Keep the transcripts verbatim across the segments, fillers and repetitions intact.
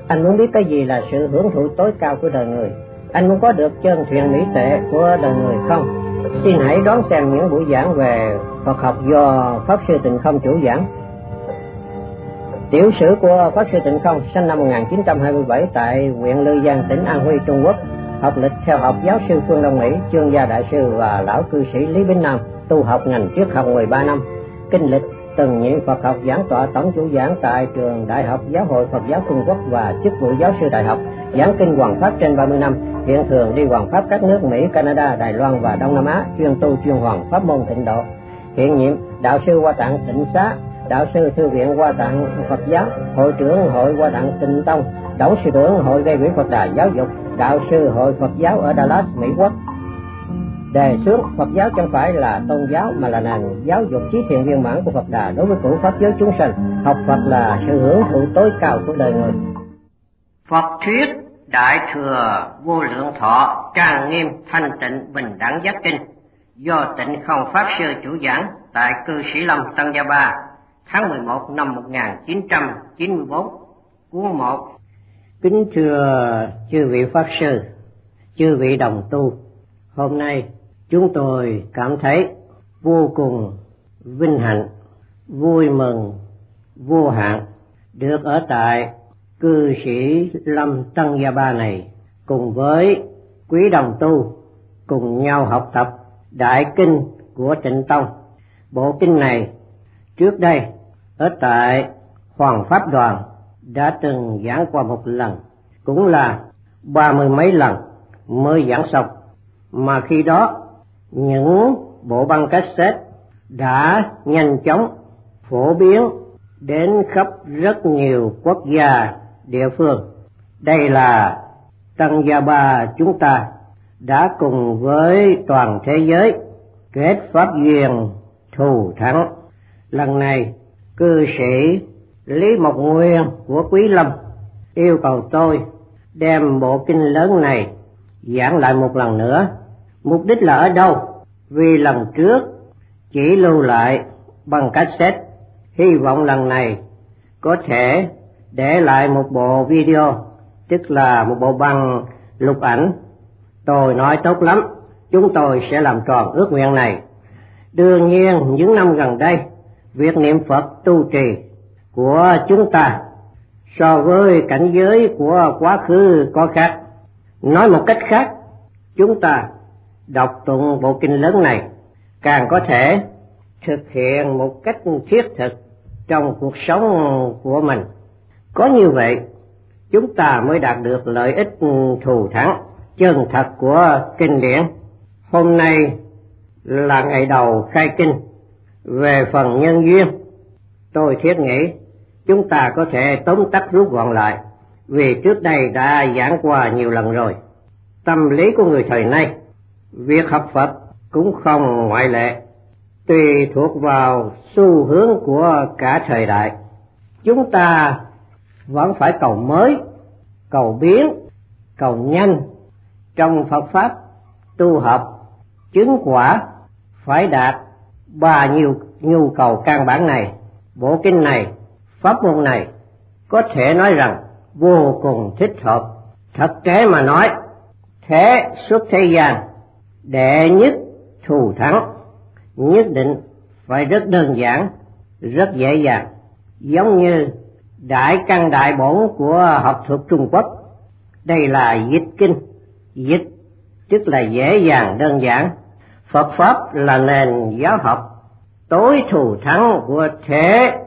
Anh muốn biết cái gì là sự hưởng thụ tối cao của đời người? Anh muốn có được chân thiện mỹ tệ của đời người không? Xin hãy đón xem những buổi giảng về Phật học do Pháp Sư Tịnh Không chủ giảng. Tiểu sử của Pháp Sư Tịnh Không, sinh năm một nghìn chín trăm hai mươi bảy tại huyện Lư Giang, tỉnh An Huy, Trung Quốc. Học lịch theo học giáo sư Phương Đông Mỹ, chương gia đại sư và lão cư sĩ Lý Bính Nam, tu học ngành triết học mười ba năm. Kinh lịch từng nhiệm Phật học giảng tọa tổng chủ giảng tại trường Đại học Giáo hội Phật giáo Trung Quốc và chức vụ giáo sư đại học, giảng kinh Hoằng Pháp trên ba mươi năm. Hiện thường đi Hoằng Pháp các nước Mỹ, Canada, Đài Loan và Đông Nam Á, chuyên tu chuyên Hoằng pháp môn Tịnh độ. Hiện nhiệm đạo sư Hoa Tạng Tịnh Xá, đạo sư Thư viện Hoa Tạng Phật giáo, hội trưởng hội Hoa Tạng Tịnh Tông,董事trưởng hội gây quỹ Phật Đà giáo dục, đạo sư hội Phật giáo ở Dallas, Mỹ Quốc. Đề xướng Phật giáo chẳng phải là tôn giáo mà là nền giáo dục trí thiện viên mãn của Phật Đà đối với cửu pháp giới chúng sanh. Học Phật là sự hưởng thụ tối cao của đời người. Phật thuyết Đại thừa vô lượng thọ trang nghiêm thanh tịnh bình đẳng giác kinh do Tịnh Không Pháp Sư chủ giảng tại cư sĩ Lâm, Tân Gia Ba, tháng mười một năm một nghìn chín trăm chín mươi bốn, cuốn một. Kính thưa chư vị Pháp Sư, chư vị đồng tu, hôm nay chúng tôi cảm thấy vô cùng vinh hạnh, vui mừng vô hạn được ở tại cư sĩ Lâm Tân Gia Ba này cùng với quý đồng tu cùng nhau học tập đại kinh của Tịnh Tông. Bộ kinh này trước đây ở tại Hoàng Pháp Đoàn đã từng giảng qua một lần, cũng là ba mươi mấy lần mới giảng xong, mà khi đó những bộ băng cassette đã nhanh chóng phổ biến đến khắp rất nhiều quốc gia địa phương. Đây là Tân Gia Ba chúng ta đã cùng với toàn thế giới kết pháp duyên thù thắng. Lần này cư sĩ Lý Mộc Nguyên của Quý Lâm yêu cầu tôi đem bộ kinh lớn này giảng lại một lần nữa. Mục đích là ở đâu? Vì lần trước chỉ lưu lại bằng cassette, hy vọng lần này có thể để lại một bộ video, tức là một bộ băng lục ảnh. Tôi nói tốt lắm, chúng tôi sẽ làm tròn ước nguyện này. Đương nhiên những năm gần đây, việc niệm Phật tu trì của chúng ta so với cảnh giới của quá khứ có khác. Nói một cách khác, chúng ta đọc tụng bộ kinh lớn này càng có thể thực hiện một cách thiết thực trong cuộc sống của mình. Có như vậy, chúng ta mới đạt được lợi ích thù thắng chân thật của kinh điển. Hôm nay là ngày đầu khai kinh. Về phần nhân duyên, tôi thiết nghĩ chúng ta có thể tóm tắt rút gọn lại, vì trước đây đã giảng qua nhiều lần rồi. Tâm lý của người thời nay, việc học Phật cũng không ngoại lệ, tùy thuộc vào xu hướng của cả thời đại. Chúng ta vẫn phải cầu mới, cầu biến, cầu nhanh. Trong Phật Pháp tu học chứng quả phải đạt ba nhiều nhu cầu căn bản này. Bộ kinh này, pháp môn này có thể nói rằng vô cùng thích hợp. Thực tế mà nói, thế xuất thế gian đệ nhất thù thắng nhất định phải rất đơn giản, rất dễ dàng, giống như đại căn đại bổn của học thuật Trung Quốc. Đây là dịch kinh, dịch tức là dễ dàng đơn giản. Phật Pháp là nền giáo học tối thù thắng của thế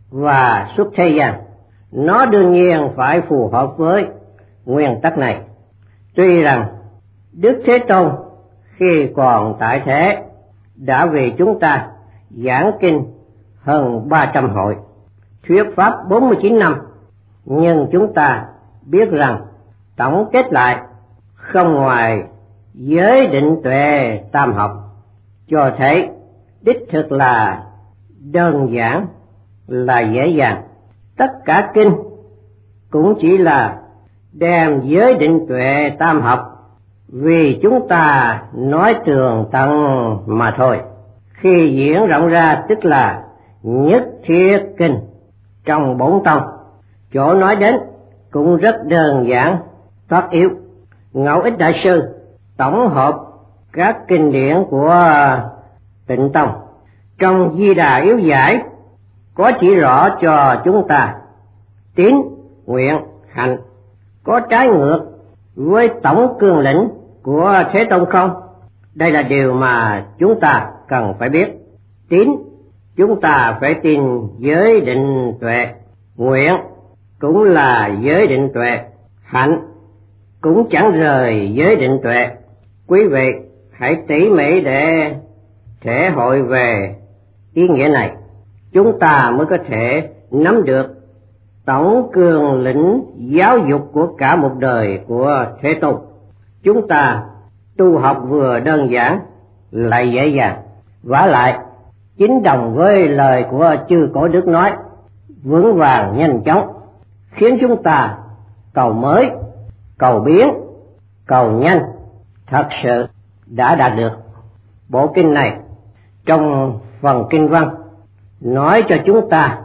và xuất thế gian. Nó đương nhiên phải phù hợp với nguyên tắc này. Tuy rằng Đức Thế Tôn khi còn tại thế đã vì chúng ta giảng kinh hơn ba trăm hội, thuyết pháp bốn mươi chín năm, nhưng chúng ta biết rằng tổng kết lại không ngoài giới định tuệ tam học, cho thấy đích thực là đơn giản, là dễ dàng. Tất cả kinh cũng chỉ là đem giới định tuệ tam học vì chúng ta nói tường tận mà thôi. Khi diễn rộng ra tức là nhất thiết kinh trong bổn tông, chỗ nói đến cũng rất đơn giản, thoát yếu. Ngẫu Ích Đại Sư tổng hợp các kinh điển của Tịnh Tông trong Di Đà Yếu Giải có chỉ rõ cho chúng ta tín, nguyện, hạnh có trái ngược với tổng cương lĩnh của Thế Tôn không? Đây là điều mà chúng ta cần phải biết. Tín, chúng ta phải tin giới định tuệ. Nguyện cũng là giới định tuệ. Hạnh cũng chẳng rời giới định tuệ. Quý vị hãy tỉ mỉ để thể hội về ý nghĩa này, chúng ta mới có thể nắm được tổng cương lĩnh giáo dục của cả một đời của Thế Tôn. Chúng ta tu học vừa đơn giản lại dễ dàng, vả lại chính đồng với lời của chư Cổ Đức nói, vững vàng nhanh chóng, khiến chúng ta cầu mới, cầu biến, cầu nhanh, thật sự đã đạt được. Bộ kinh này trong phần kinh văn nói cho chúng ta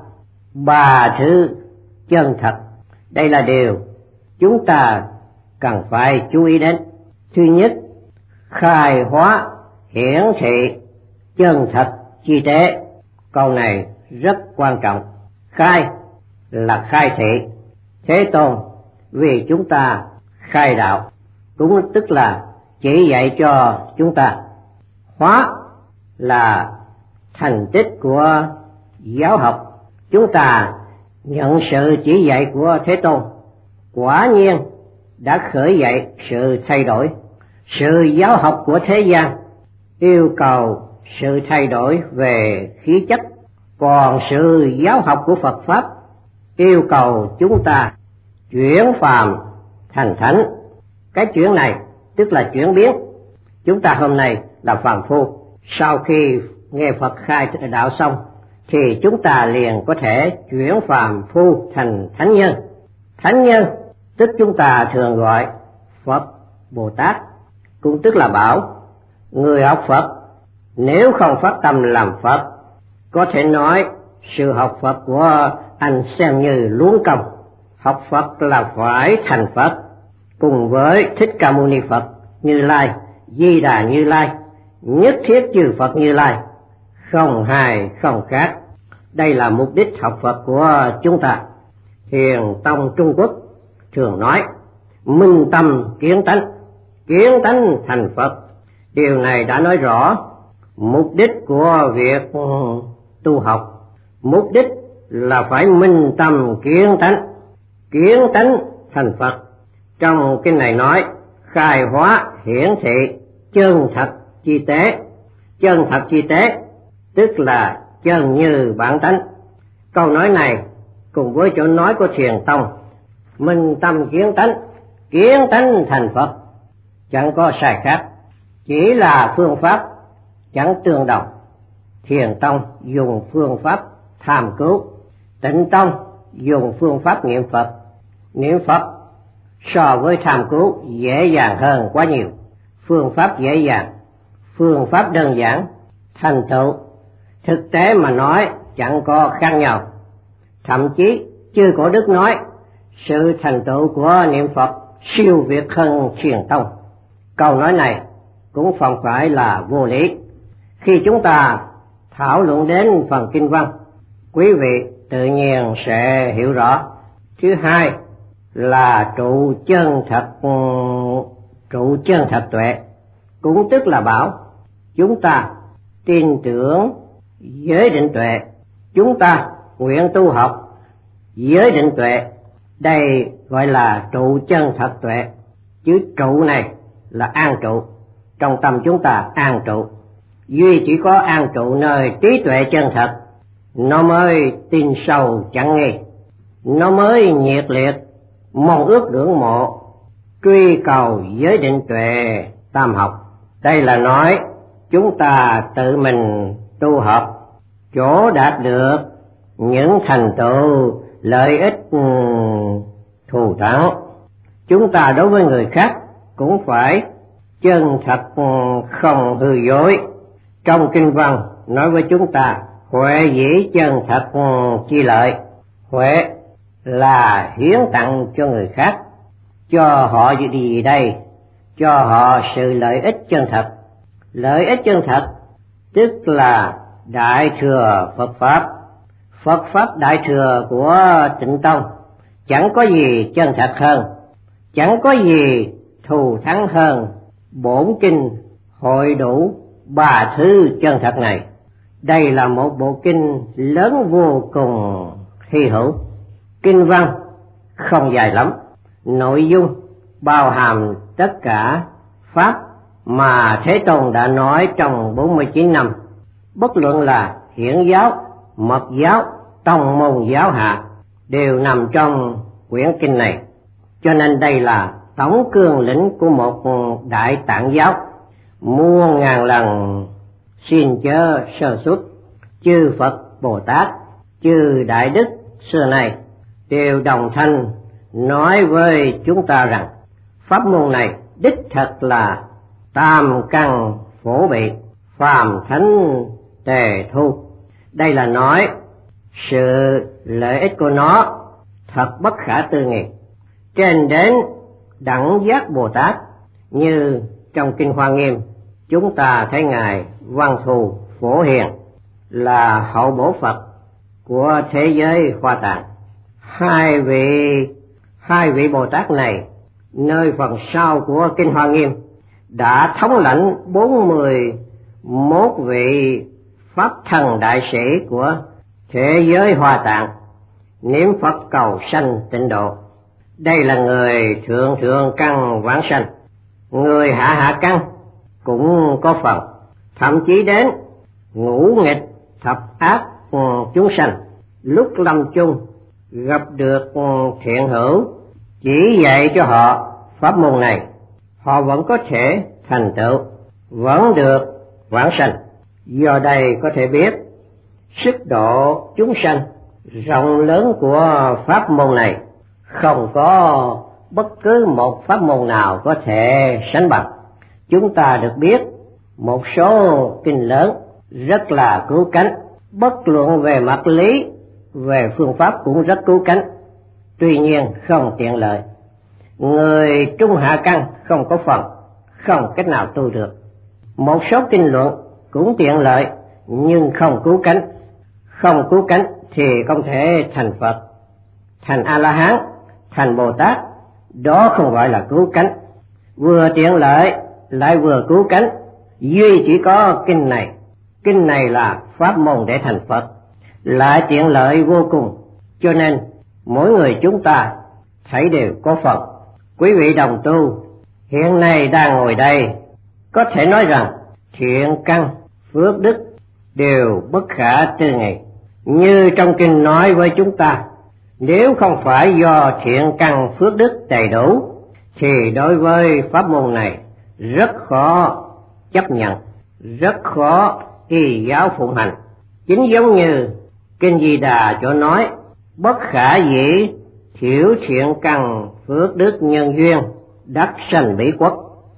ba thứ chân thật. Đây là điều chúng ta cần phải chú ý đến. Thứ nhất, khai hóa hiển thị chân thật chi tế. Câu này rất quan trọng. Khai là khai thị. Thế Tôn vì chúng ta khai đạo, cũng tức là chỉ dạy cho chúng ta. Hóa là thành tích của giáo học. Chúng ta nhận sự chỉ dạy của Thế Tôn, quả nhiên đã khởi dậy sự thay đổi. Sự giáo học của thế gian yêu cầu sự thay đổi về khí chất, còn sự giáo học của Phật Pháp yêu cầu chúng ta chuyển phàm thành thánh. Cái chuyển này tức là chuyển biến. Chúng ta hôm nay là phàm phu, sau khi nghe Phật khai đạo xong thì chúng ta liền có thể chuyển phàm phu thành thánh nhân. Thánh nhân tức chúng ta thường gọi Phật Bồ Tát, cũng tức là bảo người học Phật nếu không phát tâm làm Phật, có thể nói sự học Phật của anh xem như luống công. Học Phật là phải thành Phật, cùng với Thích Ca Mâu Ni Phật, Như Lai, Di Đà Như Lai, nhất thiết chư Phật Như Lai, không hai không khác. Đây là mục đích học Phật của chúng ta. Thiền tông Trung Quốc thường nói minh tâm kiến tánh, kiến tánh thành Phật. Điều này đã nói rõ mục đích của việc tu học. Mục đích là phải minh tâm kiến tánh, kiến tánh thành Phật. Trong kinh này nói khai hóa hiển thị chân thật chi tế. Chân thật chi tế tức là chân như bản tánh. Câu nói này cùng với chỗ nói của Thiền tông minh tâm kiến tánh, kiến tánh thành Phật chẳng có sai khác, chỉ là phương pháp chẳng tương đồng. Thiền tông dùng phương pháp tham cứu, Tịnh tông dùng phương pháp niệm Phật. Niệm Phật so với tham cứu dễ dàng hơn quá nhiều. Phương pháp dễ dàng, phương pháp đơn giản, thành tựu thực tế mà nói chẳng có khác nhau. Thậm chí chư Cổ Đức nói sự thành tựu của niệm Phật siêu việt hơn Thiền tông. Câu nói này cũng không phải là vô lý. Khi chúng ta thảo luận đến phần kinh văn, quý vị tự nhiên sẽ hiểu rõ. Thứ hai là trụ chân thật, trụ chân thật tuệ, cũng tức là bảo chúng ta tin tưởng giới định tuệ, chúng ta nguyện tu học giới định tuệ. Đây gọi là trụ chân thật tuệ. Chữ trụ này là an trụ, trong tâm chúng ta an trụ. Duy chỉ có an trụ nơi trí tuệ chân thật, nó mới tin sâu chẳng nghi, nó mới nhiệt liệt mong ước ngưỡng mộ truy cầu giới định tuệ tam học. Đây là nói chúng ta tự mình tu học, chỗ đạt được những thành tựu lợi ích thù thắng. Chúng ta đối với người khác cũng phải chân thật không hư dối. Trong kinh văn nói với chúng ta huệ dĩ chân thật chi lợi. Huệ là hiến tặng cho người khác. Cho họ gì đây? Cho họ sự lợi ích chân thật. Lợi ích chân thật tức là Đại thừa Phật Pháp. Phật Pháp Đại thừa của Tịnh Tông chẳng có gì chân thật hơn, chẳng có gì thù thắng hơn bổn kinh hội đủ ba thứ chân thật này. Đây là một bộ kinh lớn vô cùng hy hữu. Kinh văn không dài lắm, nội dung bao hàm tất cả pháp mà Thế Tôn đã nói trong bốn mươi chín năm, bất luận là hiển giáo, mật giáo, tông môn giáo hạ đều nằm trong quyển kinh này. Cho nên đây là tổng cương lĩnh của một đại tạng giáo. Muôn ngàn lần xin chớ sơ suất, chư Phật Bồ Tát, chư Đại Đức xưa nay đều đồng thanh nói với chúng ta rằng pháp môn này đích thật là tam căn phổ bị, phàm thánh tề thu. Đây là nói sự lợi ích của nó thật bất khả tư nghị, trên đến đẳng giác Bồ Tát. Như trong kinh Hoa Nghiêm chúng ta thấy ngài Văn Thù Phổ Hiền là hậu bổ Phật của thế giới Hoa Tạng. Hai vị hai vị Bồ Tát này nơi phần sau của kinh Hoa Nghiêm đã thống lãnh bốn mươi mốt vị pháp thần đại sĩ của thế giới Hoa Tạng niệm Phật cầu sanh tịnh độ. Đây là người thượng thượng căn vãng sanh, người hạ hạ căn cũng có phần, thậm chí đến ngũ nghịch thập ác chúng sanh lúc lâm chung gặp được thiện hữu chỉ dạy cho họ pháp môn này, họ vẫn có thể thành tựu, vẫn được vãng sanh. Do đây có thể biết sức độ chúng sanh rộng lớn của pháp môn này không có bất cứ một pháp môn nào có thể sánh bằng. Chúng ta được biết một số kinh lớn rất là cứu cánh, bất luận về mặt lý, về phương pháp cũng rất cứu cánh, tuy nhiên không tiện lợi. Người trung hạ căn không có phần, không cách nào tu được. Một số kinh luận cũng tiện lợi nhưng không cứu cánh. Không cứu cánh thì không thể thành Phật, thành A-la-hán, thành Bồ Tát. Đó không gọi là cứu cánh. Vừa tiện lợi lại vừa cứu cánh, duy chỉ có kinh này. Kinh này là pháp môn để thành Phật, lại tiện lợi vô cùng. Cho nên mỗi người chúng ta thấy đều có phần. Quý vị đồng tu hiện nay đang ngồi đây có thể nói rằng thiện căn phước đức đều bất khả tư nghị. Như trong kinh nói với chúng ta, nếu không phải do thiện căn phước đức đầy đủ thì đối với pháp môn này rất khó chấp nhận, rất khó y giáo phụng hành. Chính giống như kinh Di Đà chỗ nói, bất khả dĩ thiểu thiện căn phước đức nhân duyên đắc sanh bỉ quốc.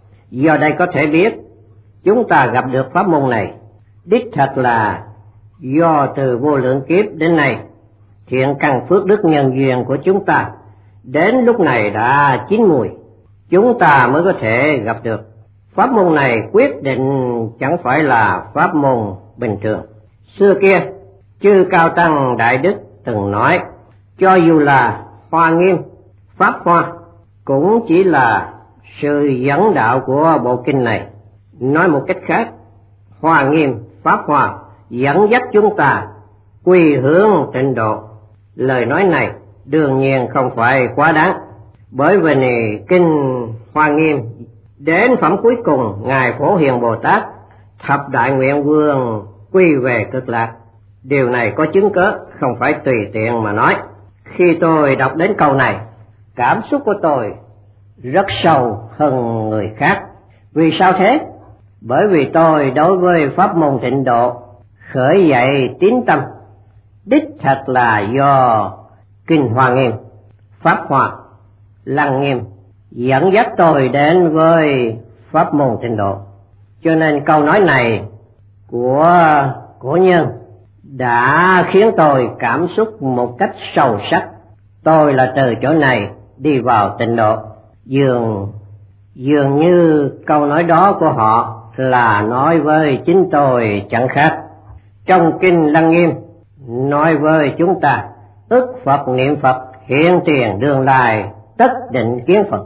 Do đây có thể biết chúng ta gặp được pháp môn này đích thật là do từ vô lượng kiếp đến nay thiện căn phước đức nhân duyên của chúng ta đến lúc này đã chín mùi, chúng ta mới có thể gặp được. Pháp môn này quyết định chẳng phải là pháp môn bình thường. Xưa kia chư Cao Tăng Đại Đức từng nói, cho dù là Hoa Nghiêm, Pháp Hoa cũng chỉ là sự dẫn đạo của bộ kinh này. Nói một cách khác, Hoa Nghiêm, Pháp Hoa dẫn dắt chúng ta quy hướng tịnh độ. Lời nói này đương nhiên không phải quá đáng, bởi vì này kinh Hoa Nghiêm đến phẩm cuối cùng ngài Phổ Hiền Bồ Tát thập đại nguyện vương quy về cực lạc. Điều này có chứng cớ, không phải tùy tiện mà nói. Khi tôi đọc đến câu này, cảm xúc của tôi rất sâu hơn người khác. Vì sao thế? Bởi vì tôi đối với pháp môn tịnh độ khởi dậy tín tâm đích thật là do kinh Hoa Nghiêm, Pháp Hoa, Lăng Nghiêm dẫn dắt tôi đến với pháp môn tịnh độ. Cho nên câu nói này của cổ nhân đã khiến tôi cảm xúc một cách sâu sắc. tôi là từ chỗ này đi vào tịnh độ. Dường dường như câu nói đó của họ là nói với chính tôi chẳng khác. Trong kinh Lăng Nghiêm nói với chúng ta, ức Phật niệm Phật hiện tiền đương lai tất định kiến Phật.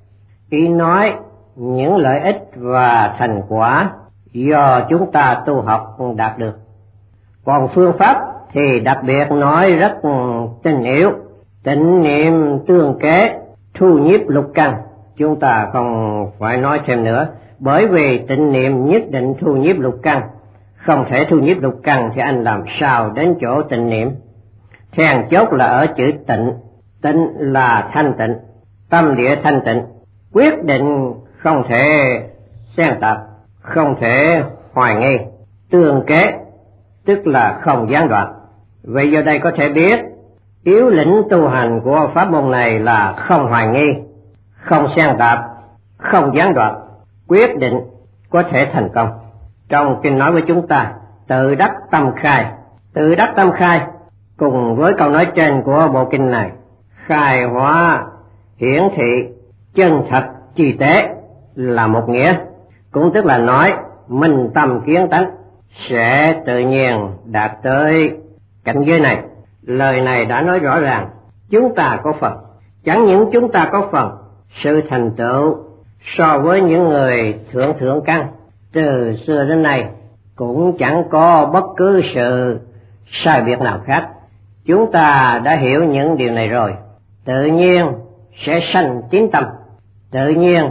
Ý nói những lợi ích và thành quả do chúng ta tu học đạt được. Còn phương pháp thì đặc biệt nói rất tinh yếu, tịnh niệm tương kế, thu nhiếp lục căn. Chúng ta không phải nói thêm nữa, bởi vì tịnh niệm nhất định thu nhiếp lục căn. Không thể thu nhiếp lục căn thì anh làm sao đến chỗ tịnh niệm. Then chốt là ở chữ tịnh. Tịnh là thanh tịnh, tâm địa thanh tịnh, quyết định không thể xen tạp, không thể hoài nghi. Tương kế tức là không gián đoạn. Vậy giờ đây có thể biết yếu lĩnh tu hành của pháp môn này là không hoài nghi, không xen tạp, không gián đoạn, quyết định có thể thành công. Trong kinh nói với chúng ta tự đắc tâm khai. Tự đắc tâm khai cùng với câu nói trên của bộ kinh này, khai hóa hiển thị chân thật chi tế là một nghĩa, cũng tức là nói minh tâm kiến tánh sẽ tự nhiên đạt tới cảnh giới này. Lời này đã nói rõ ràng chúng ta có phần. Chẳng những chúng ta có phần, sự thành tựu so với những người thượng thượng căn từ xưa đến nay cũng chẳng có bất cứ sự sai biệt nào khác. Chúng ta đã hiểu những điều này rồi, tự nhiên sẽ sanh tín tâm, tự nhiên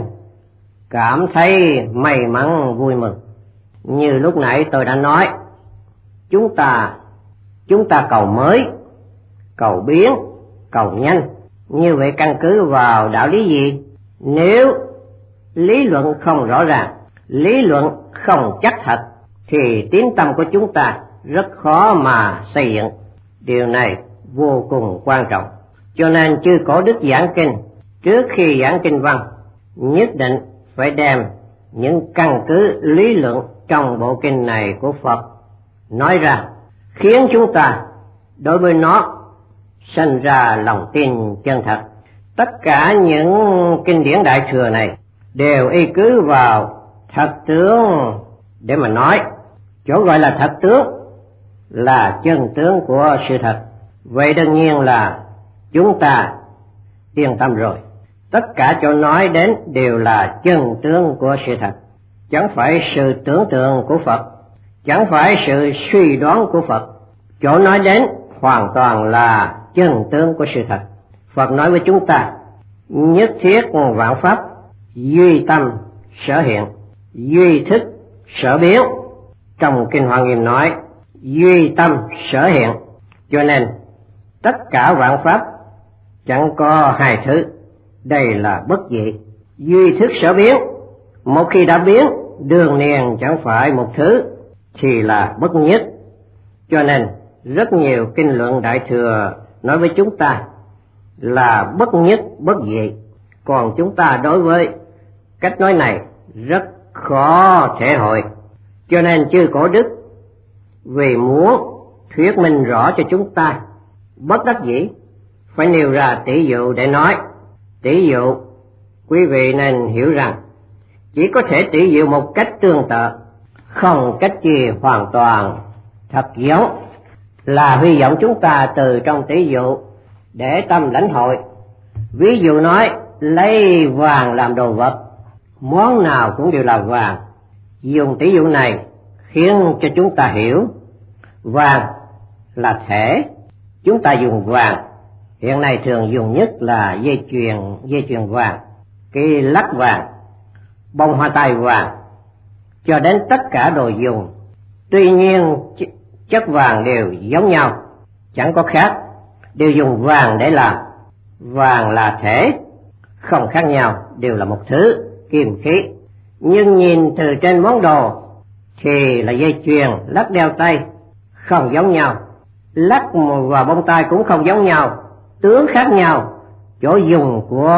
cảm thấy may mắn vui mừng. Như lúc nãy tôi đã nói, chúng ta chúng ta cầu mới, cầu biến, cầu nhanh. Như vậy căn cứ vào đạo lý gì? Nếu lý luận không rõ ràng, lý luận không chắc thật, thì tín tâm của chúng ta rất khó mà xây dựng. Điều này vô cùng quan trọng. Cho nên chư Cổ Đức giảng kinh, trước khi giảng kinh văn, nhất định phải đem những căn cứ lý luận trong bộ kinh này của Phật nói ra, khiến chúng ta đối với nó sinh ra lòng tin chân thật. Tất cả những kinh điển Đại Thừa này đều y cứ vào thật tướng để mà nói. Chỗ gọi là thật tướng là chân tướng của sự thật. Vậy đương nhiên là chúng ta yên tâm rồi. Tất cả chỗ nói đến đều là chân tướng của sự thật, chẳng phải sự tưởng tượng của Phật, chẳng phải sự suy đoán của Phật. Chỗ nói đến hoàn toàn là chân tướng của sự thật. Phật nói với chúng ta, nhất thiết vạn pháp duy tâm sở hiện, duy thức sở biến. Trong kinh Hoa Nghiêm nói duy tâm sở hiện, cho nên tất cả vạn pháp chẳng có hai thứ, đây là bất dị. Duy thức sở biến, một khi đã biến đương nhiên chẳng phải một thứ thì là bất nhất. Cho nên rất nhiều kinh luận Đại Thừa nói với chúng ta là bất nhất bất dị. Còn chúng ta đối với cách nói này rất khó thể hội. Cho nên chư Cổ Đức vì muốn thuyết minh rõ cho chúng ta, bất đắc dĩ phải nêu ra tỷ dụ để nói. Tỷ dụ quý vị nên hiểu rằng chỉ có thể tỷ dụ một cách tương tự, không cách gì hoàn toàn thật giống. Là hy vọng chúng ta từ trong tỷ dụ để tâm lãnh hội. Ví dụ nói lấy vàng làm đồ vật, món nào cũng đều là vàng. Dùng tỷ dụ này khiến cho chúng ta hiểu vàng là thể. Chúng ta dùng vàng, hiện nay thường dùng nhất là dây chuyền, dây chuyền vàng, cái lắc vàng, bông hoa tai vàng, cho đến tất cả đồ dùng. Tuy nhiên chất vàng đều giống nhau, chẳng có khác, đều dùng vàng để làm. Vàng là thể, không khác nhau, đều là một thứ kim khí. Nhưng nhìn từ trên món đồ thì là dây chuyền, lắc đeo tay, không giống nhau. Lắc và bông tai cũng không giống nhau, tướng khác nhau, chỗ dùng của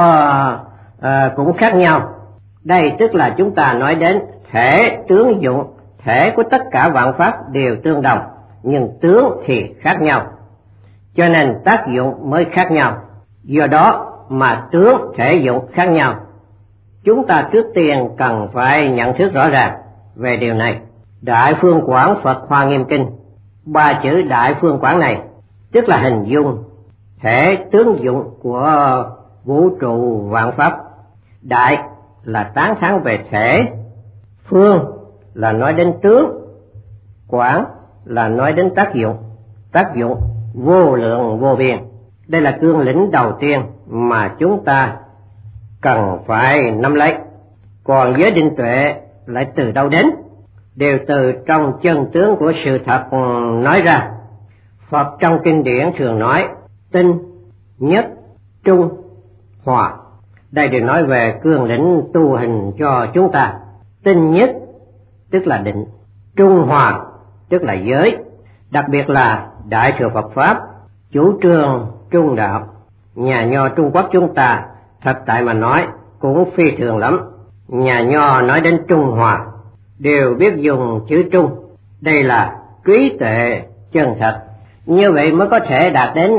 à, cũng khác nhau. Đây tức là chúng ta nói đến thể tướng dụng. Thể của tất cả vạn pháp đều tương đồng, nhưng tướng thì khác nhau, cho nên tác dụng mới khác nhau. Do đó mà tướng thể dụng khác nhau. Chúng ta trước tiên cần phải nhận thức rõ ràng về điều này. Đại Phương Quảng Phật Hoa Nghiêm Kinh, ba chữ Đại Phương Quảng này tức là hình dung thể tướng dụng của vũ trụ vạn pháp. Đại là tán thán về thể, phương là nói đến tướng, quảng là nói đến tác dụng, tác dụng vô lượng vô biên. Đây là cương lĩnh đầu tiên mà chúng ta cần phải nắm lấy. Còn giới định tuệ lại từ đâu đến? Đều từ trong chân tướng của sự thật nói ra. Phật trong kinh điển thường nói tinh, nhất, trung, hòa. Đây đều nói về cương lĩnh tu hành cho chúng ta. Tinh nhất tức là định, trung hòa tức là giới. Đặc biệt là Đại thừa Phật Pháp chủ trương trung đạo. Nhà nho Trung Quốc chúng ta thật tại mà nói cũng phi thường lắm. Nhà nho nói đến trung hòa đều biết dùng chữ trung. Đây là trí tuệ chân thật. Như vậy mới có thể đạt đến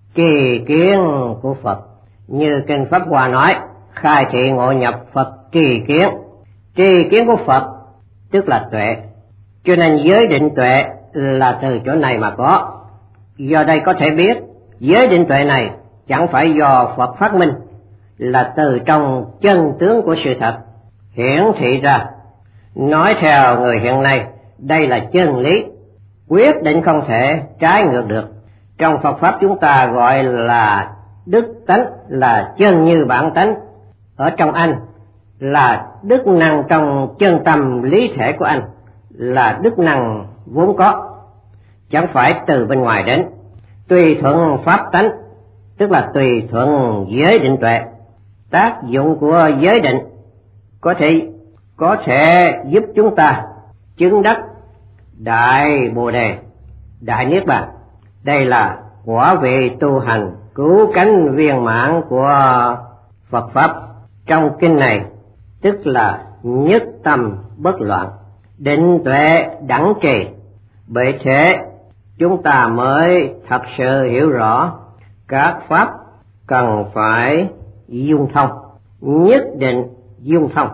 kỳ kiến của Phật. Như kinh Pháp Hoa nói, khai thị ngộ nhập Phật kỳ kiến. Kỳ kiến của Phật tức là tuệ. Cho nên giới định tuệ là từ chỗ này mà có. Do đây có thể biết giới định tuệ này chẳng phải do Phật phát minh, là từ trong chân tướng của sự thật hiển thị ra. Nói theo người hiện nay, đây là chân lý, quyết định không thể trái ngược được. Trong Phật Pháp chúng ta gọi là đức tánh, là chân như bản tánh. Ở trong anh là đức năng trong chân tâm lý thể của anh, là đức năng vốn có, chẳng phải từ bên ngoài đến. Tùy thuận pháp tánh tức là tùy thuận giới định tuệ. Tác dụng của giới định có thể có thể giúp chúng ta chứng đắc đại bồ đề, đại niết bàn. Đây là quả vị tu hành cứu cánh viên mãn của Phật Pháp. Trong kinh này tức là nhất tâm bất loạn, định tuệ đẳng trì. Bởi thế chúng ta mới thật sự hiểu rõ các pháp cần phải dung thông, nhất định dung thông.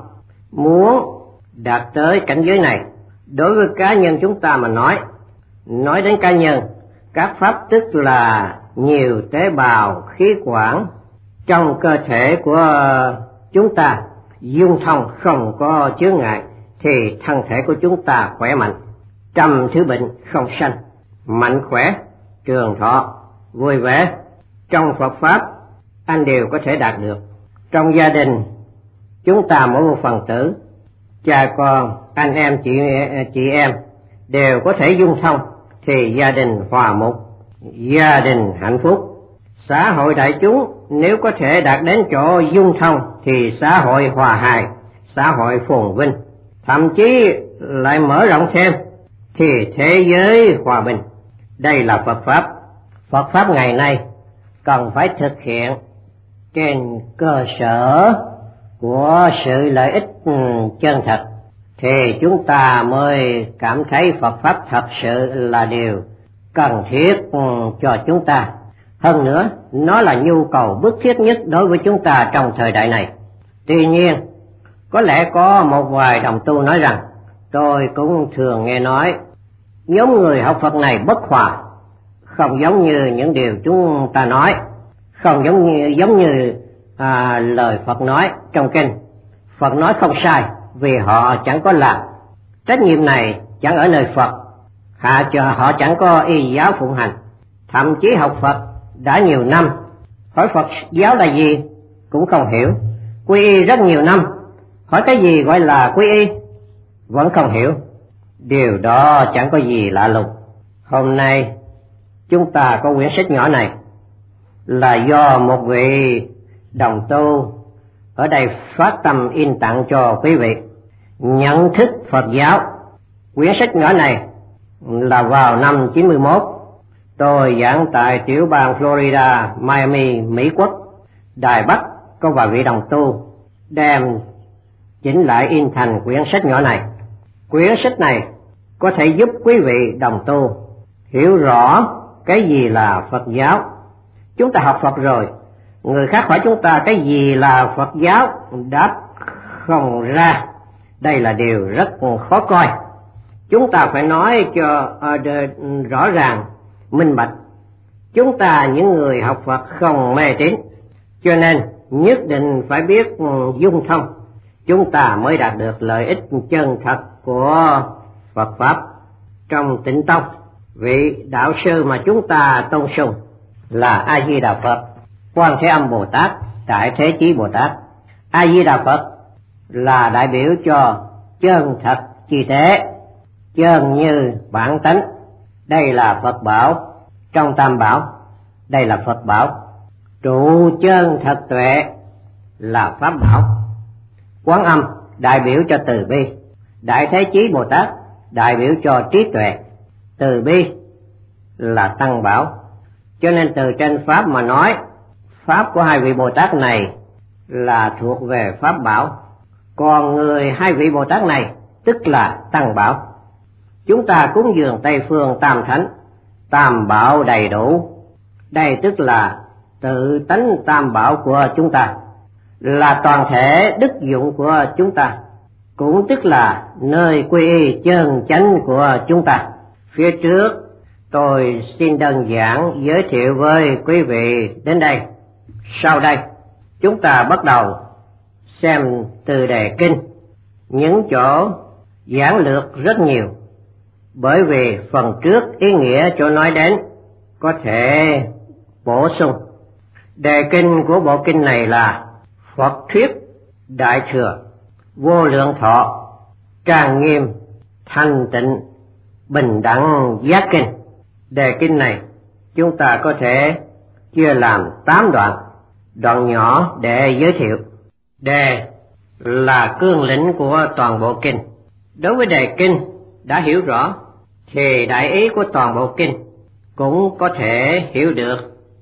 Muốn đạt tới cảnh giới này, đối với cá nhân chúng ta mà nói, nói đến cá nhân, các pháp tức là nhiều tế bào khí quản trong cơ thể của chúng ta dung thông, không có chướng ngại, thì thân thể của chúng ta khỏe mạnh, trăm thứ bệnh không sanh, mạnh khỏe, trường thọ, vui vẻ. Trong Phật Pháp anh đều có thể đạt được. Trong gia đình chúng ta mỗi một phần tử, cha con, anh em, chị, chị em đều có thể dung thông, thì gia đình hòa mục, gia đình hạnh phúc. Xã hội đại chúng nếu có thể đạt đến chỗ dung thông thì xã hội hòa hài, xã hội phồn vinh, thậm chí lại mở rộng thêm thì thế giới hòa bình. Đây là Phật Pháp. Phật Pháp ngày nay cần phải thực hiện trên cơ sở của sự lợi ích chân thật, thì chúng ta mới cảm thấy Phật Pháp thật sự là điều cần thiết cho chúng ta. Hơn nữa, nó là nhu cầu bức thiết nhất đối với chúng ta trong thời đại này. Tuy nhiên, có lẽ có một vài đồng tu nói rằng, tôi cũng thường nghe nói, nhóm người học Phật này bất hòa, không giống như những điều chúng ta nói, không giống như, giống như à, lời Phật nói trong kinh. Phật nói không sai vì họ chẳng có làm. Trách nhiệm này chẳng ở nơi Phật, hạ cho họ chẳng có y giáo phụng hành. Thậm chí học Phật đã nhiều năm, hỏi Phật giáo là gì cũng không hiểu. Quy y rất nhiều năm, hỏi cái gì gọi là quy y vẫn không hiểu. Điều đó chẳng có gì lạ lùng. Hôm nay chúng ta có quyển sách nhỏ này là do một vị đồng tu ở đây phát tâm in tặng cho quý vị. Nhận thức Phật giáo. Quyển sách nhỏ này là vào năm chín mươi mốt, tôi giảng tại tiểu bang Florida, Miami, Mỹ Quốc. Đài Bắc có vài vị đồng tu đem chỉnh lại in thành quyển sách nhỏ này. Quyển sách này có thể giúp quý vị đồng tu hiểu rõ cái gì là Phật giáo. Chúng ta học Phật rồi, Người khác hỏi chúng ta cái gì là Phật giáo, đáp không ra. Đây là điều rất khó coi. Chúng ta phải nói cho uh, rõ ràng, minh bạch. Chúng ta những người học Phật không mê tín, cho nên nhất định phải biết dung thông, chúng ta mới đạt được lợi ích chân thật của Phật Pháp. Trong Tịnh Tông, vị đạo sư mà chúng ta tôn sùng là A Di Đà Phật, Quan Thế Âm Bồ Tát, Đại Thế Chí Bồ Tát. A Di Đà Phật là đại biểu cho chân thật chi tế, chân như bản tánh. Đây là Phật bảo. Trong Tam Bảo, đây là Phật bảo. Trụ chân thật tuệ là Pháp bảo. Quán Âm đại biểu cho từ bi, Đại Thế Chí Bồ Tát đại biểu cho trí tuệ. Từ bi là Tăng bảo. Cho nên từ trên Pháp mà nói, Pháp của hai vị Bồ Tát này là thuộc về Pháp bảo, còn người hai vị Bồ Tát này tức là Tăng bảo. Chúng ta cúng dường Tây Phương Tam Thánh, Tam bảo đầy đủ. Đây tức là tự tánh Tam bảo của chúng ta, là toàn thể đức dụng của chúng ta, cũng tức là nơi quy y chân chánh của chúng ta. Phía trước tôi xin đơn giản giới thiệu với quý vị đến đây. Sau đây chúng ta bắt đầu xem từ đề kinh. Những chỗ giảng lược rất nhiều, bởi vì phần trước ý nghĩa chỗ nói đến có thể bổ sung. Đề kinh của bộ kinh này là Phật thuyết Đại Thừa Vô Lượng Thọ Trang Nghiêm Thanh Tịnh Bình Đẳng Giác Kinh. Đề kinh này chúng ta có thể chia làm tám đoạn, đoạn nhỏ để giới thiệu. Đề là cương lĩnh của toàn bộ kinh. Đối với đề kinh đã hiểu rõ thì đại ý của toàn bộ kinh cũng có thể hiểu được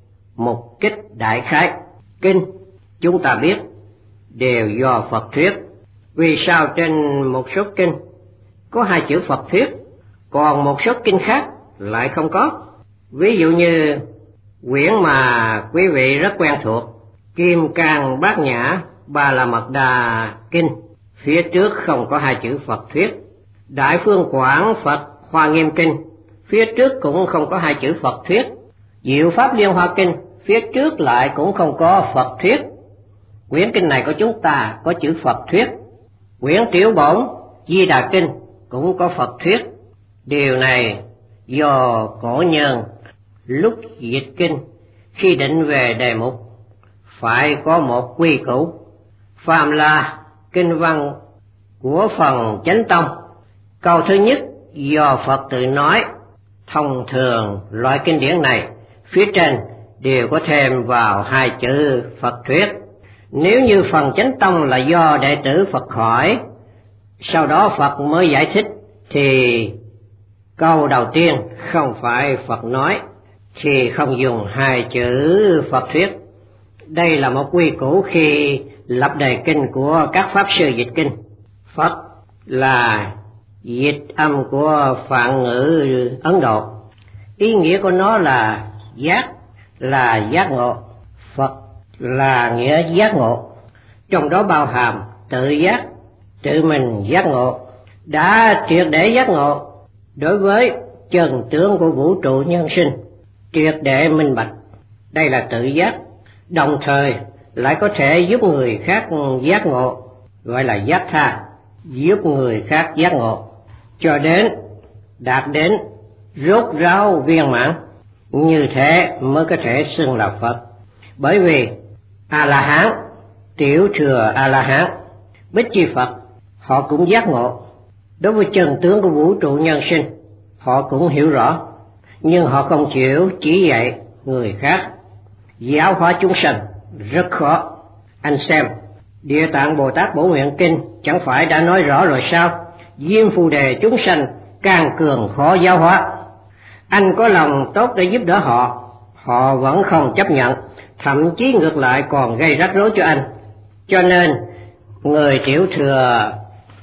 một kích đại khái. Kinh chúng ta biết đều do Phật thuyết. Vì sao trên một số kinh có hai chữ Phật thuyết, còn một số kinh khác lại không có? Ví dụ như quyển mà quý vị rất quen thuộc, Kim Cang Bát Nhã Ba La Mật Đà Kinh, phía trước không có hai chữ Phật thuyết. Đại Phương Quảng Phật Hoa Nghiêm Kinh, phía trước cũng không có hai chữ Phật thuyết. Diệu Pháp Liên Hoa Kinh, phía trước lại cũng không có Phật thuyết. Quyển kinh này của chúng ta có chữ Phật thuyết. Quyển Tiểu Bổn Di Đà Kinh cũng có Phật thuyết. Điều này do cổ nhân lúc dịch kinh, khi định về đề mục phải có một quy củ. Phàm là kinh văn của phần Chánh Tông, câu thứ nhất do Phật tự nói. Thông thường loại kinh điển này phía trên đều có thêm vào hai chữ Phật thuyết. Nếu như phần Chánh Tông là do đệ tử Phật hỏi, sau đó Phật mới giải thích, thì câu đầu tiên không phải Phật nói thì không dùng hai chữ Phật thuyết. Đây là một quy củ khi lập đề kinh của các pháp sư dịch kinh. Phật là dịch âm của Phạn ngữ Ấn Độ, ý nghĩa của nó là giác, là giác ngộ. Phật là nghĩa giác ngộ, trong đó bao hàm tự giác, tự mình giác ngộ, đã triệt để giác ngộ đối với chân tướng của vũ trụ nhân sinh, triệt để minh bạch. Đây là tự giác, đồng thời lại có thể giúp người khác giác ngộ, gọi là giác tha, giúp người khác giác ngộ, cho đến đạt đến rốt ráo viên mãn. Như thế mới có thể xưng là Phật. Bởi vì A-la-hán, tiểu thừa A-la-hán, Bích Chi Phật, họ cũng giác ngộ đối với chân tướng của vũ trụ nhân sinh, họ cũng hiểu rõ, nhưng họ không chịu chỉ dạy người khác. Giáo hóa chúng sanh rất khó. Anh xem, Địa Tạng Bồ Tát Bổ Nguyện Kinh chẳng phải đã nói rõ rồi sao? Diêm phù đề chúng sanh càng cường khó giáo hóa. Anh có lòng tốt để giúp đỡ họ, họ vẫn không chấp nhận, thậm chí ngược lại còn gây rắc rối cho anh. Cho nên người tiểu thừa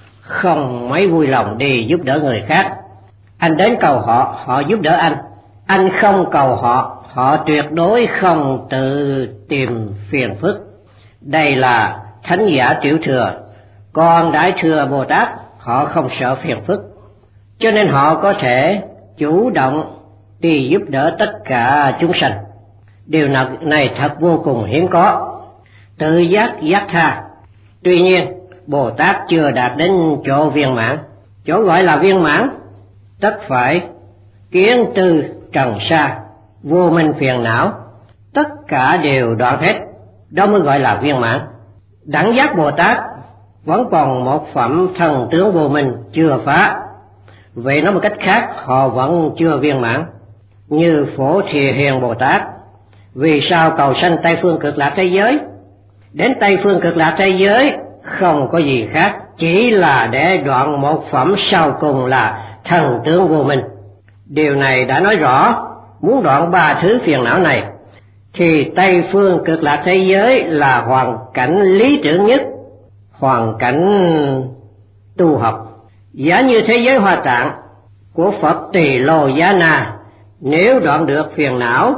không mấy vui lòng đi giúp đỡ người khác. Anh đến cầu họ, họ giúp đỡ anh. Anh không cầu họ, họ tuyệt đối không tự tìm phiền phức. Đây là thánh giả tiểu thừa, còn đại thừa Bồ Tát họ không sợ phiền phức, cho nên họ có thể chủ động đi giúp đỡ tất cả chúng sanh. Điều này thật vô cùng hiếm có. Tự giác giác tha. Tuy nhiên Bồ Tát chưa đạt đến chỗ viên mãn. Chỗ gọi là viên mãn tất phải kiến tư trần sa, vô minh phiền não, tất cả đều đoạn hết, đó mới gọi là viên mãn. Đẳng giác Bồ Tát vẫn còn một phẩm thần tướng vô minh chưa phá. Vậy nói một cách khác, họ vẫn chưa viên mãn. Như Phổ Trì Hiền Bồ Tát, vì sao cầu sanh Tây Phương Cực Lạc thế giới? Đến Tây Phương Cực Lạc thế giới không có gì khác, chỉ là để đoạn một phẩm sau cùng là thần tướng vô minh. Điều này đã nói rõ, muốn đoạn ba thứ phiền não này thì Tây Phương Cực Lạc thế giới là hoàn cảnh lý tưởng nhất, hoàn cảnh tu học. Giả như thế giới Hoa Tạng của Phật Tỳ Lô Giá Na, nếu đoạn được phiền não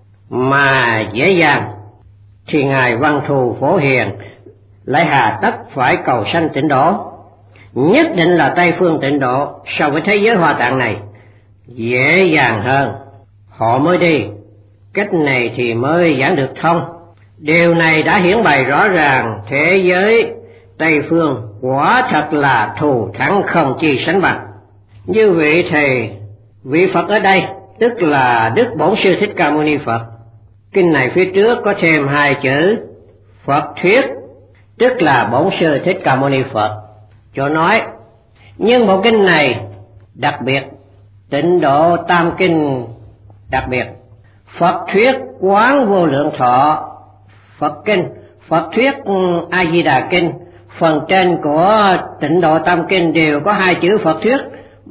mà dễ dàng thì Ngài Văn Thù Phổ Hiền lại hà tất phải cầu sanh tịnh độ. Nhất định là Tây Phương tịnh độ so với thế giới Hoa Tạng này dễ dàng hơn, họ mới đi. Cách này thì mới giảng được thông. Điều này đã hiển bày rõ ràng, thế giới Tây Phương quả thật là thù thắng không chi sánh bằng. Như vị thầy, vị Phật ở đây tức là Đức Bổn Sư Thích Ca Mâu Ni Phật. Kinh này phía trước có thêm hai chữ Phật thuyết, tức là Bổn Sư Thích Ca Mâu Ni Phật cho nói. Nhưng bộ kinh này đặc biệt, Tịnh Độ Tam Kinh đặc biệt. Phật thuyết Quán Vô Lượng Thọ Phật Kinh, Phật thuyết A Di Đà Kinh, phần trên của Tịnh Độ Tam Kinh đều có hai chữ Phật thuyết,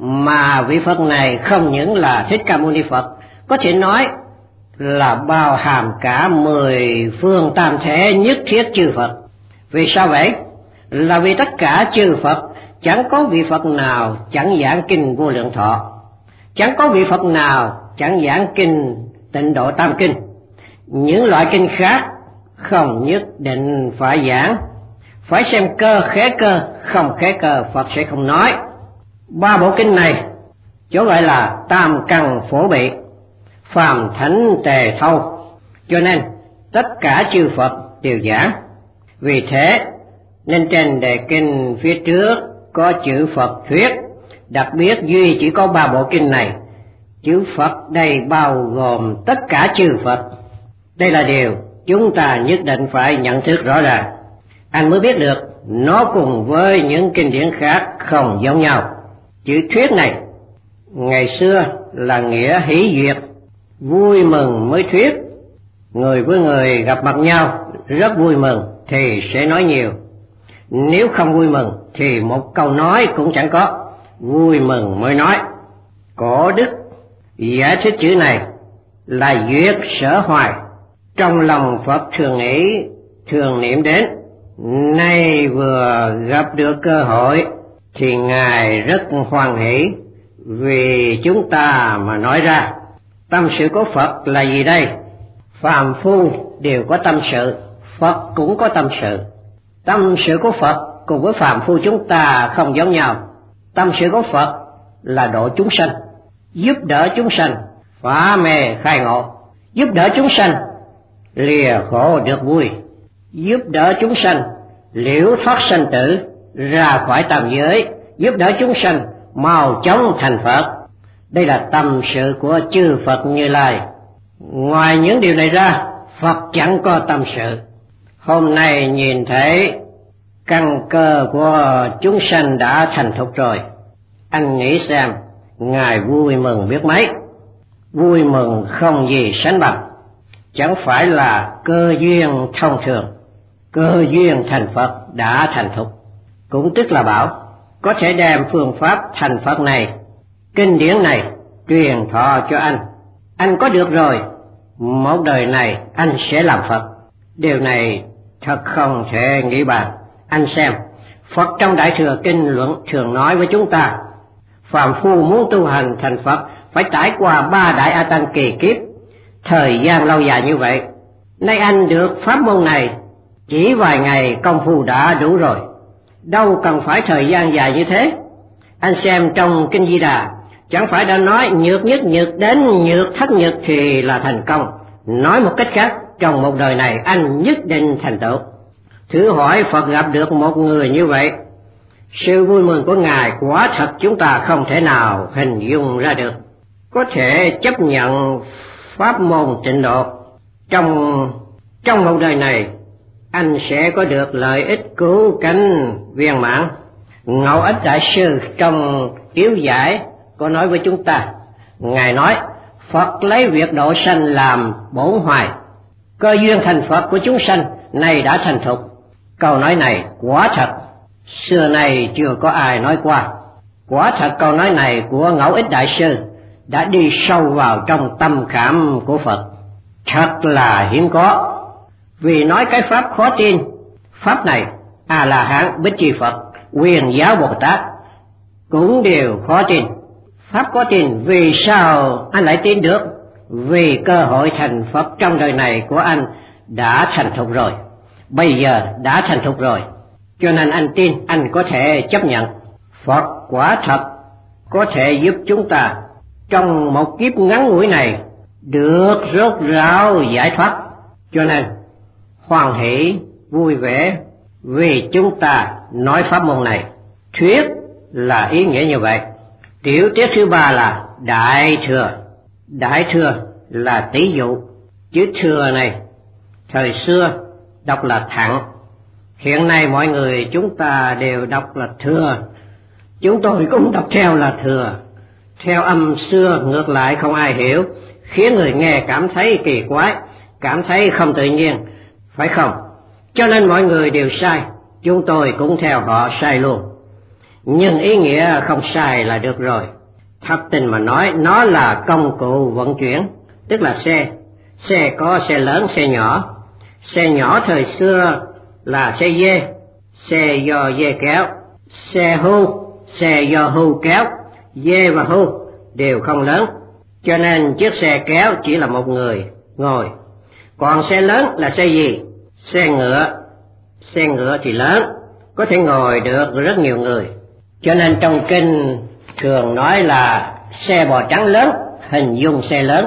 mà vị Phật này không những là Thích Ca Mâu Ni Phật, có thể nói là bao hàm cả mười phương tam thể nhất thiết chư Phật. Vì sao vậy? Là vì tất cả chư Phật chẳng có vị Phật nào chẳng giảng kinh Vô Lượng Thọ, chẳng có vị Phật nào chẳng giảng kinh Tịnh Độ Tam Kinh. Những loại kinh khác không nhất định phải giảng, phải xem cơ khế cơ, không khế cơ Phật sẽ không nói. Ba bộ kinh này chỗ gọi là tam căn phổ bị, phàm thánh tề thâu, cho nên tất cả chư Phật đều giảng. Vì thế nên trên đề kinh phía trước có chữ Phật thuyết, đặc biệt duy chỉ có ba bộ kinh này. Chữ Phật đây bao gồm tất cả chư Phật. Đây là điều chúng ta nhất định phải nhận thức rõ ràng, anh mới biết được nó cùng với những kinh điển khác không giống nhau. Chữ thuyết này ngày xưa là nghĩa hỷ duyệt, vui mừng mới thuyết. Người với người gặp mặt nhau rất vui mừng thì sẽ nói nhiều, nếu không vui mừng thì một câu nói cũng chẳng có, vui mừng mới nói. Cổ đức giải thích chữ này là duyệt sở hoài, trong lòng Phật thường nghĩ, thường niệm đến. Nay vừa gặp được cơ hội thì Ngài rất hoan hỷ vì chúng ta mà nói ra. Tâm sự của Phật là gì đây? Phàm phu đều có tâm sự, Phật cũng có tâm sự. Tâm sự của Phật cùng với phàm phu chúng ta không giống nhau. Tâm sự của Phật là độ chúng sanh, giúp đỡ chúng sanh phá mê khai ngộ, giúp đỡ chúng sanh lìa khổ được vui, giúp đỡ chúng sanh liễu thoát sanh tử, ra khỏi tam giới, giúp đỡ chúng sanh mau chóng thành Phật. Đây là tâm sự của chư Phật Như Lai. Ngoài những điều này ra, Phật chẳng có tâm sự. Hôm nay nhìn thấy căn cơ của chúng sanh đã thành thục rồi, anh nghĩ xem Ngài vui mừng biết mấy. Vui mừng không gì sánh bằng. Chẳng phải là cơ duyên thông thường, cơ duyên thành Phật đã thành thục, cũng tức là bảo có thể đem phương pháp thành Phật này, kinh điển này truyền thọ cho anh. Anh có được rồi, một đời này anh sẽ làm Phật. Điều này thật không thể nghĩ bàn. Anh xem, Phật trong Đại Thừa Kinh Luận thường nói với chúng ta, phàm phu muốn tu hành thành Phật phải trải qua ba đại A Tăng kỳ kiếp, thời gian lâu dài như vậy. Nay anh được pháp môn này chỉ vài ngày công phu đã đủ rồi, đâu cần phải thời gian dài như thế. Anh xem trong Kinh Di Đà, chẳng phải đã nói nhược nhất nhược đến nhược thất nhược thì là thành công. Nói một cách khác, trong một đời này anh nhất định thành tựu. Thử hỏi Phật gặp được một người như vậy, sự vui mừng của Ngài quả thật chúng ta không thể nào hình dung ra được. Có thể chấp nhận pháp môn tịnh độ, trong trong một đời này anh sẽ có được lợi ích cứu cánh viên mãn. Ngẫu Ích Đại Sư trong Yếu Giải có nói với chúng ta, Ngài nói Phật lấy việc độ sanh làm bổn hoài, cơ duyên thành Phật của chúng sanh này đã thành thục. Câu nói này quả thật xưa nay chưa có ai nói qua. Quả thật câu nói này của Ngẫu Ích Đại Sư đã đi sâu vào trong tâm khảm của Phật, thật là hiếm có. Vì nói cái pháp khó tin, pháp này A La Hán, Bích Chi Phật, Quyền Giáo Bồ Tát cũng đều khó tin. Pháp có tin, vì sao anh lại tin được? Vì cơ hội thành Phật trong đời này của anh đã thành thục rồi, bây giờ đã thành thục rồi, cho nên anh tin, anh có thể chấp nhận. Phật quả thật có thể giúp chúng ta trong một kiếp ngắn ngủi này được rốt ráo giải thoát, cho nên hoan hỷ vui vẻ vì chúng ta nói pháp môn này. Thuyết là ý nghĩa như vậy. Tiểu tiết thứ ba là đại thừa. Đại thừa là tỷ dụ. Chữ thừa này thời xưa đọc là thặng, hiện nay mọi người chúng ta đều đọc là thừa. Chúng tôi cũng đọc theo là thừa. Theo âm xưa ngược lại không ai hiểu, khiến người nghe cảm thấy kỳ quái, cảm thấy không tự nhiên, phải không? Cho nên mọi người đều sai, chúng tôi cũng theo họ sai luôn. Nhưng ý nghĩa không sai là được rồi. Thật tình mà nói, nó là công cụ vận chuyển, tức là xe. Xe có xe lớn, xe nhỏ. Xe nhỏ thời xưa là xe dê, xe do dê kéo. Xe hưu, xe do hưu kéo. Dê và hưu đều không lớn, cho nên chiếc xe kéo chỉ là một người ngồi. Còn xe lớn là xe gì? Xe ngựa. Xe ngựa thì lớn, có thể ngồi được rất nhiều người. Cho nên trong kinh thường nói là xe bò trắng lớn, hình dung xe lớn.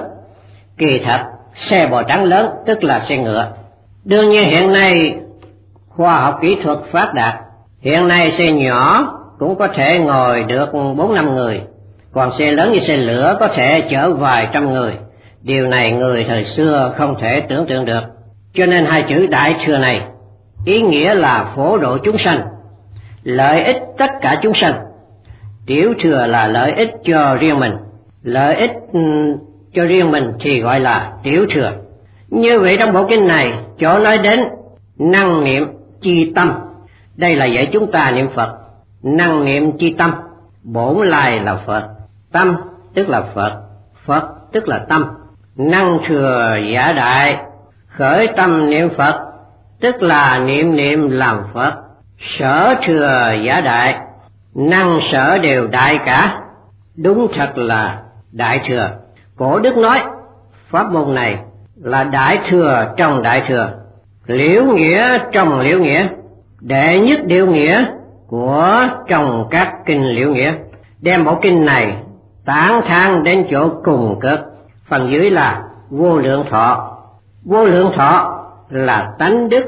Kỳ thật xe bò trắng lớn tức là xe ngựa. Đương nhiên hiện nay khoa học kỹ thuật phát đạt, hiện nay xe nhỏ cũng có thể ngồi được bốn năm người, còn xe lớn như xe lửa có thể chở vài trăm người. Điều này người thời xưa không thể tưởng tượng được. Cho nên hai chữ đại thừa này ý nghĩa là phổ độ chúng sanh, lợi ích tất cả chúng sanh. Tiểu thừa là lợi ích cho riêng mình, lợi ích cho riêng mình thì gọi là tiểu thừa. Như vậy trong bộ kinh này chỗ nói đến năng niệm chi tâm, đây là dạy chúng ta niệm Phật. Năng niệm chi tâm, bổn lai là Phật, tâm tức là Phật, Phật tức là tâm. Năng thừa giả đại, khởi tâm niệm Phật, tức là niệm niệm làm Phật. Sở thừa giả đại, năng sở đều đại cả, đúng thật là đại thừa. Cổ đức nói pháp môn này là đại thừa trong đại thừa, liễu nghĩa trong liễu nghĩa, đệ nhất điệu nghĩa của trong các kinh liễu nghĩa. Đem bộ kinh này tán thán đến chỗ cùng cực. Phần dưới là vô lượng thọ. Vô lượng thọ là tánh đức,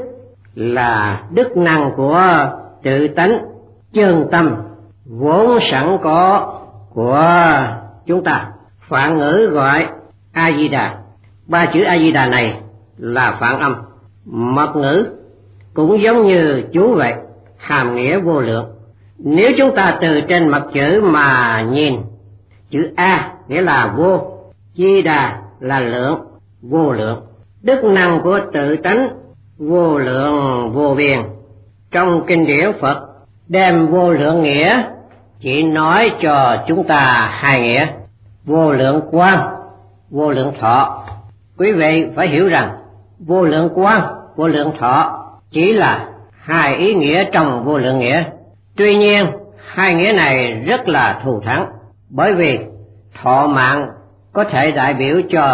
là đức năng của tự tánh chân tâm vốn sẵn có của chúng ta. Phạn ngữ gọi A Di Đà. Ba chữ A Di Đà này là phạn âm. Mật ngữ cũng giống như chú vậy, hàm nghĩa vô lượng. Nếu chúng ta từ trên mặt chữ mà nhìn, chữ A nghĩa là vô, Di Đà là lượng, vô lượng. Đức năng của tự tánh vô lượng vô biên. Trong kinh điển Phật đem vô lượng nghĩa chỉ nói cho chúng ta hai nghĩa: vô lượng quang, vô lượng thọ. Quý vị phải hiểu rằng vô lượng quang, vô lượng thọ chỉ là hai ý nghĩa trong vô lượng nghĩa. Tuy nhiên hai nghĩa này rất là thù thắng, bởi vì thọ mạng có thể đại biểu cho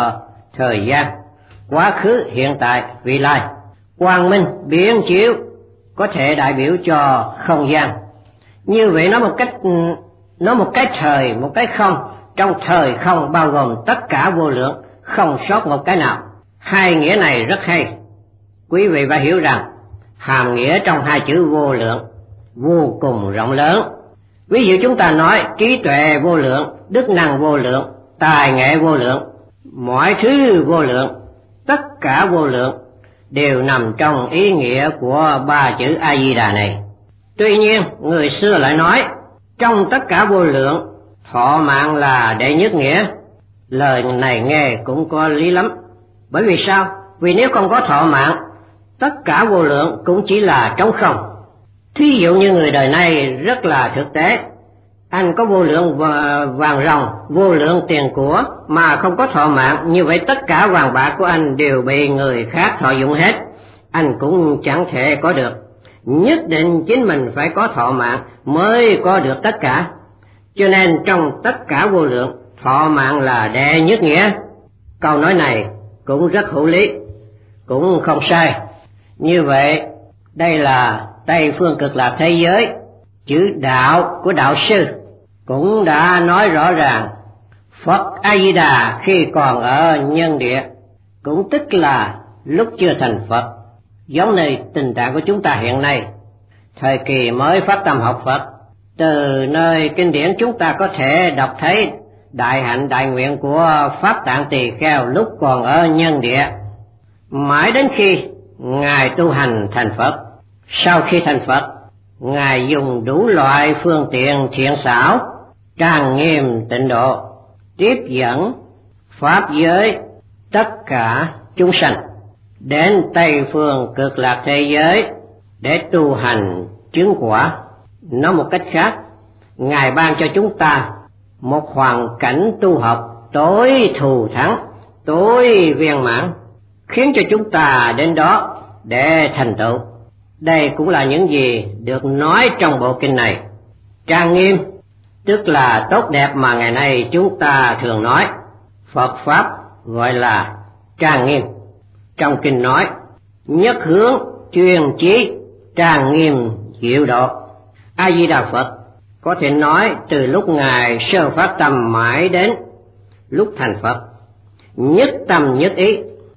thời gian, quá khứ, hiện tại, vị lai. Quang minh biến chiếu có thể đại biểu cho không gian. Như vậy nói một cách nói một cái thời, một cái không, trong thời không bao gồm tất cả vô lượng, không sót một cái nào. Hai nghĩa này rất hay. Quý vị phải hiểu rằng hàm nghĩa trong hai chữ vô lượng vô cùng rộng lớn. Ví dụ chúng ta nói trí tuệ vô lượng, đức năng vô lượng, tài nghệ vô lượng, mọi thứ vô lượng, tất cả vô lượng đều nằm trong ý nghĩa của ba chữ A Di Đà này. Tuy nhiên người xưa lại nói trong tất cả vô lượng, thọ mạng là đệ nhất nghĩa. Lời này nghe cũng có lý lắm. Bởi vì sao? Vì nếu không có thọ mạng, tất cả vô lượng cũng chỉ là trống không. Thí dụ như người đời nay rất là thực tế, anh có vô lượng vàng ròng, vô lượng tiền của mà không có thọ mạng, như vậy tất cả vàng bạc của anh đều bị người khác thọ dụng hết, anh cũng chẳng thể có được. Nhất định chính mình phải có thọ mạng mới có được tất cả. Cho nên trong tất cả vô lượng, thọ mạng là đệ nhất nghĩa. Câu nói này cũng rất hữu lý, cũng không sai. Như vậy đây là Tây Phương Cực Lạc thế giới. Chữ đạo của đạo sư cũng đã nói rõ ràng Phật A Di Đà khi còn ở nhân địa, cũng tức là lúc chưa thành Phật, giống như tình trạng của chúng ta hiện nay, thời kỳ mới phát tâm học Phật. Từ nơi kinh điển chúng ta có thể đọc thấy đại hạnh đại nguyện của Pháp Tạng Tỳ Kheo lúc còn ở nhân địa, mãi đến khi Ngài tu hành thành Phật. Sau khi thành Phật, Ngài dùng đủ loại phương tiện thiện xảo, trang nghiêm tịnh độ, tiếp dẫn pháp giới tất cả chúng sanh đến Tây Phương Cực Lạc thế giới để tu hành chứng quả. Nói một cách khác, Ngài ban cho chúng ta một hoàn cảnh tu học tối thù thắng, tối viên mãn, khiến cho chúng ta đến đó để thành tựu. Đây cũng là những gì được nói trong bộ kinh này. Trang nghiêm tức là tốt đẹp mà ngày nay chúng ta thường nói. Phật Pháp gọi là trang nghiêm. Trong kinh nói nhất hướng chuyên chí, trang nghiêm diệu độ. A Di Đà Phật có thể nói từ lúc Ngài sơ phát tâm mãi đến lúc thành Phật, nhất tâm nhất ý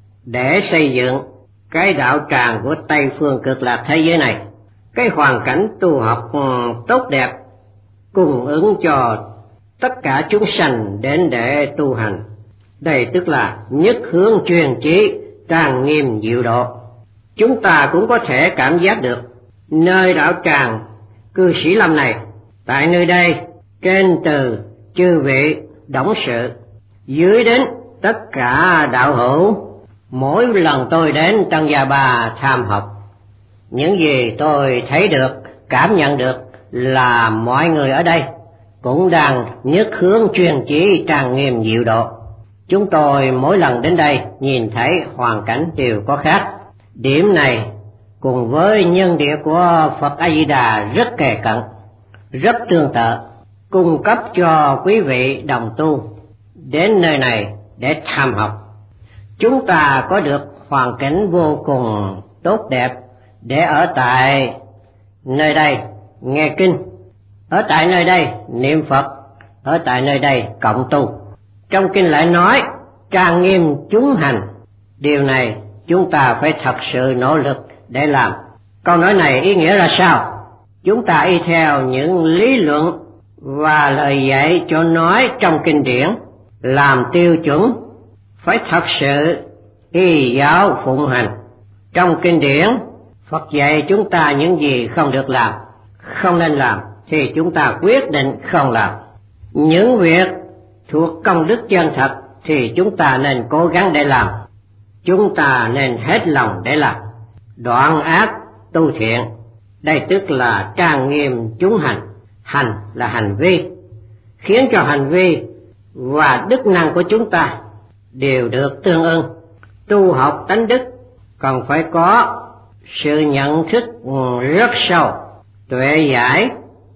để xây dựng cái đạo tràng của Tây Phương Cực Lạc thế giới này, cái hoàn cảnh tu học tốt đẹp cung ứng cho tất cả chúng sanh đến để tu hành. Đây tức là nhất hướng truyền trí, trang nghiêm diệu độ. Chúng ta cũng có thể cảm giác được nơi đạo tràng cư sĩ Lâm này, tại nơi đây trên từ chư vị董sự dưới đến tất cả đạo hữu, mỗi lần tôi đến Tân Gia Ba tham học, những gì tôi thấy được, cảm nhận được là mọi người ở đây cũng đang nhất hướng truyền chỉ trang nghiêm diệu độ. Chúng tôi mỗi lần đến đây nhìn thấy hoàn cảnh đều có khác. Điểm này cùng với nhân địa của Phật A Di Đà rất kề cận, rất tương tự, cung cấp cho quý vị đồng tu đến nơi này để tham học. Chúng ta có được hoàn cảnh vô cùng tốt đẹp để ở tại nơi đây nghe kinh, ở tại nơi đây niệm Phật, ở tại nơi đây cộng tu. Trong kinh lại nói trang nghiêm chúng hành, điều này chúng ta phải thật sự nỗ lực để làm. Câu nói này ý nghĩa là sao? Chúng ta y theo những lý luận và lời dạy cho nói trong kinh điển làm tiêu chuẩn, phải thật sự y giáo phụng hành. Trong kinh điển Phật dạy chúng ta những gì không được làm, không nên làm thì chúng ta quyết định không làm. Những việc thuộc công đức chân thật thì chúng ta nên cố gắng để làm, chúng ta nên hết lòng để làm. Đoạn ác tu thiện, đây tức là trang nghiêm chúng hành. Hành là hành vi, khiến cho hành vi và đức năng của chúng ta đều được tương ưng. Tu học tánh đức còn phải có sự nhận thức rất sâu, tuệ giải,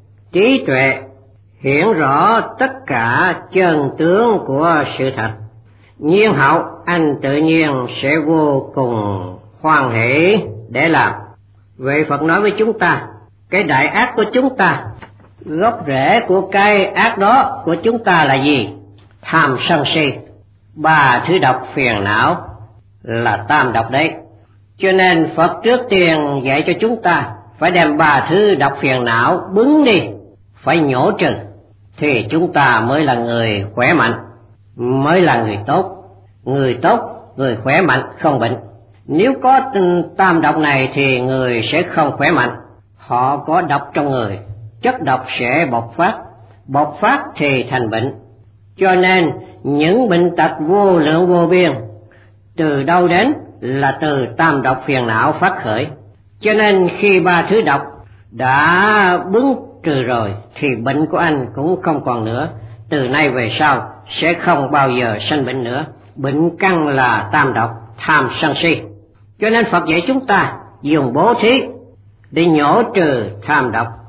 trí tuệ, hiểu rõ tất cả chân tướng của sự thật. nhiên hậu anh tự nhiên sẽ vô cùng hoan hỷ để làm. Vậy Phật nói với chúng ta, cái đại ác của chúng ta, gốc rễ của cái ác đó của chúng ta là gì? Tham sân si, ba thứ độc phiền não là tam độc đấy. Cho nên Phật trước tiên dạy cho chúng ta phải đem ba thứ độc phiền não bứng đi, phải nhổ trừ, thì chúng ta mới là người khỏe mạnh, mới là người tốt. Người tốt, người khỏe mạnh, không bệnh. Nếu có tam độc này thì người sẽ không khỏe mạnh. Họ có độc trong người, chất độc sẽ bộc phát, bộc phát thì thành bệnh. Cho nên những bệnh tật vô lượng vô biên từ đâu đến là từ tam độc phiền não phát khởi. Cho nên khi ba thứ độc đã bứng trừ rồi thì bệnh của anh cũng không còn nữa. Từ nay về sau sẽ không bao giờ sanh bệnh nữa. Bệnh căn là tam độc, tham sân si. Cho nên Phật dạy chúng ta dùng bố thí để nhổ trừ tham độc.